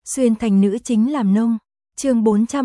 Xuyên thành nữ chính làm nông. Chương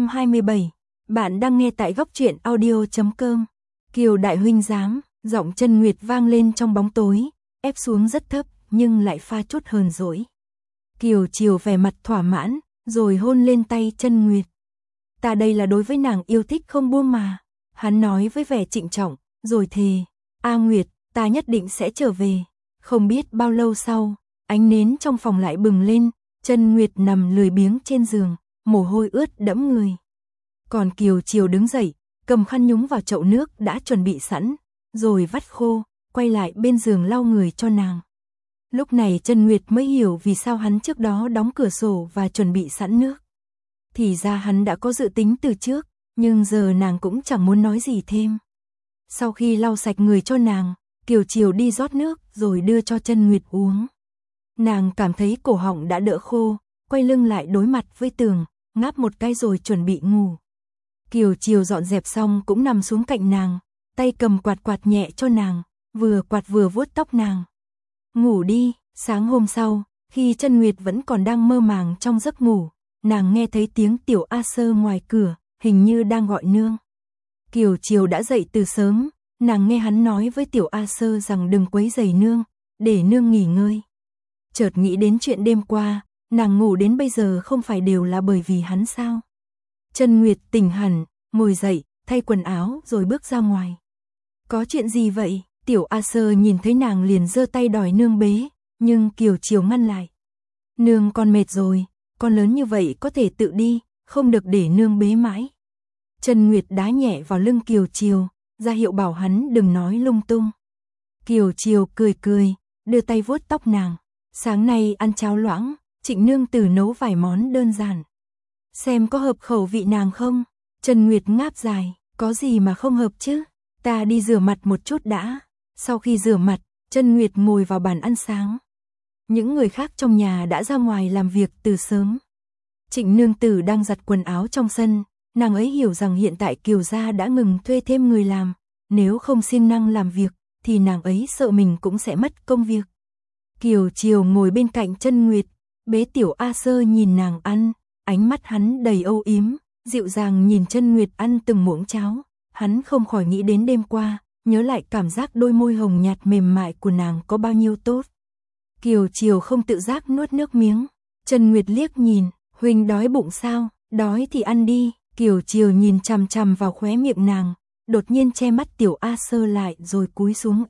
427. Bạn đang nghe tại góc truyện audio.com. Kiều đại huynh giám, giọng Chân Nguyệt vang lên trong bóng tối, ép xuống rất thấp, nhưng lại pha chút hờn dỗi. Kiều Chiều vẻ mặt thỏa mãn, rồi hôn lên tay Chân Nguyệt. Ta đây là đối với nàng yêu thích không buông mà. Hắn nói với vẻ trịnh trọng, rồi thề. A Nguyệt, ta nhất định sẽ trở về. Không biết bao lâu sau, ánh nến trong phòng lại bừng lên, Chân Nguyệt nằm lười biếng trên giường, mồ hôi ướt đẫm người. Còn Kiều Chiều đứng dậy, cầm khăn nhúng vào chậu nước đã chuẩn bị sẵn, rồi vắt khô, quay lại bên giường lau người cho nàng. Lúc này Chân Nguyệt mới hiểu vì sao hắn trước đó đóng cửa sổ và chuẩn bị sẵn nước. Thì ra hắn đã có dự tính từ trước, nhưng giờ nàng cũng chẳng muốn nói gì thêm. Sau khi lau sạch người cho nàng, Kiều Chiều đi rót nước rồi đưa cho Chân Nguyệt uống. Nàng cảm thấy cổ họng đã đỡ khô, quay lưng lại đối mặt với tường, ngáp một cái rồi chuẩn bị ngủ. Kiều Chiều dọn dẹp xong cũng nằm xuống cạnh nàng, tay cầm quạt quạt nhẹ cho nàng, vừa quạt vừa vuốt tóc nàng. Ngủ đi. Sáng hôm sau, khi Chân Nguyệt vẫn còn đang mơ màng trong giấc ngủ, nàng nghe thấy tiếng Tiểu A Sơ ngoài cửa, hình như đang gọi nương. Kiều Chiều đã dậy từ sớm, nàng nghe hắn nói với Tiểu A Sơ rằng đừng quấy rầy nương, để nương nghỉ ngơi. Chợt nghĩ đến chuyện đêm qua, nàng ngủ đến bây giờ không phải đều là bởi vì hắn sao? Chân Nguyệt tỉnh hẳn, ngồi dậy, thay quần áo rồi bước ra ngoài. Có chuyện gì vậy? Tiểu A Sơ nhìn thấy nàng liền giơ tay đòi nương bế, nhưng Kiều Chiều ngăn lại. Nương con mệt rồi, con lớn như vậy có thể tự đi, không được để nương bế mãi. Chân Nguyệt đá nhẹ vào lưng Kiều Chiều, ra hiệu bảo hắn đừng nói lung tung. Kiều Chiều cười cười, đưa tay vuốt tóc nàng. Sáng nay ăn cháo loãng, Trịnh nương tử nấu vài món đơn giản. Xem có hợp khẩu vị nàng không? Chân Nguyệt ngáp dài, có gì mà không hợp chứ? Ta đi rửa mặt một chút đã. Sau khi rửa mặt, Chân Nguyệt ngồi vào bàn ăn sáng. Những người khác trong nhà đã ra ngoài làm việc từ sớm. Trịnh nương tử đang giặt quần áo trong sân, nàng ấy hiểu rằng hiện tại Kiều gia đã ngừng thuê thêm người làm, nếu không siêng năng làm việc, thì nàng ấy sợ mình cũng sẽ mất công việc. Kiều Chiều ngồi bên cạnh Chân Nguyệt, bế Tiểu A Sơ nhìn nàng ăn, ánh mắt hắn đầy âu yếm, dịu dàng nhìn Chân Nguyệt ăn từng muỗng cháo, hắn không khỏi nghĩ đến đêm qua, nhớ lại cảm giác đôi môi hồng nhạt mềm mại của nàng có bao nhiêu tốt. Kiều Chiều không tự giác nuốt nước miếng, Chân Nguyệt liếc nhìn, huynh đói bụng sao, đói thì ăn đi. Kiều Chiều nhìn chằm chằm vào khóe miệng nàng, đột nhiên che mắt Tiểu A Sơ lại rồi cúi xuống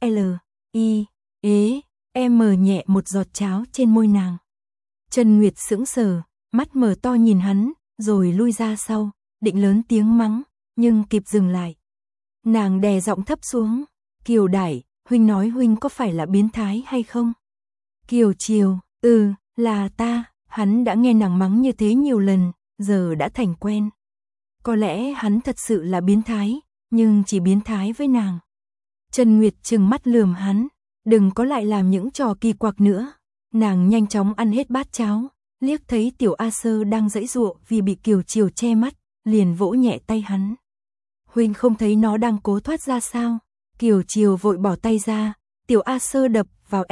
mở nhẹ một giọt cháo trên môi nàng. Chân Nguyệt sững sờ, mắt mở to nhìn hắn, rồi lui ra sau, định lớn tiếng mắng, nhưng kịp dừng lại. Nàng đè giọng thấp xuống, Kiều đại, huynh nói huynh có phải là biến thái hay không? Kiều Chiều, là ta. Hắn đã nghe nàng mắng như thế nhiều lần, giờ đã thành quen. Có lẽ hắn thật sự là biến thái, nhưng chỉ biến thái với nàng. Chân Nguyệt trừng mắt lườm hắn, đừng có lại làm những trò kỳ quặc nữa. Nàng nhanh chóng ăn hết bát cháo, liếc thấy Tiểu A Sơ đang giãy giụa vì bị Kiều Chiều che mắt, liền vỗ nhẹ tay hắn. Huynh không thấy nó đang cố thoát ra sao? Kiều Chiều vội bỏ tay ra, Tiểu A Sơ đập vào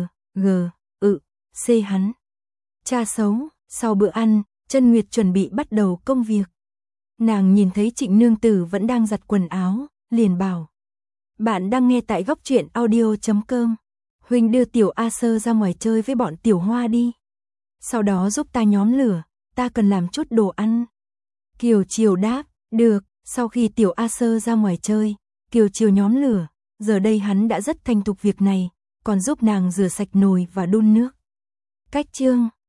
C hắn. Cha xấu. Sau bữa ăn, Chân Nguyệt chuẩn bị bắt đầu công việc. Nàng nhìn thấy Trịnh nương tử vẫn đang giặt quần áo, liền bảo. Bạn đang nghe tại góc truyện audio.com. Huynh đưa Tiểu A Sơ ra ngoài chơi với bọn Tiểu Hoa đi. Sau đó giúp ta nhóm lửa, ta cần làm chút đồ ăn. Kiều Chiều đáp, được. Sau khi Tiểu A Sơ ra ngoài chơi, Kiều Chiều nhóm lửa, giờ đây hắn đã rất thành thục việc này, còn giúp nàng rửa sạch nồi và đun nước. Cách chương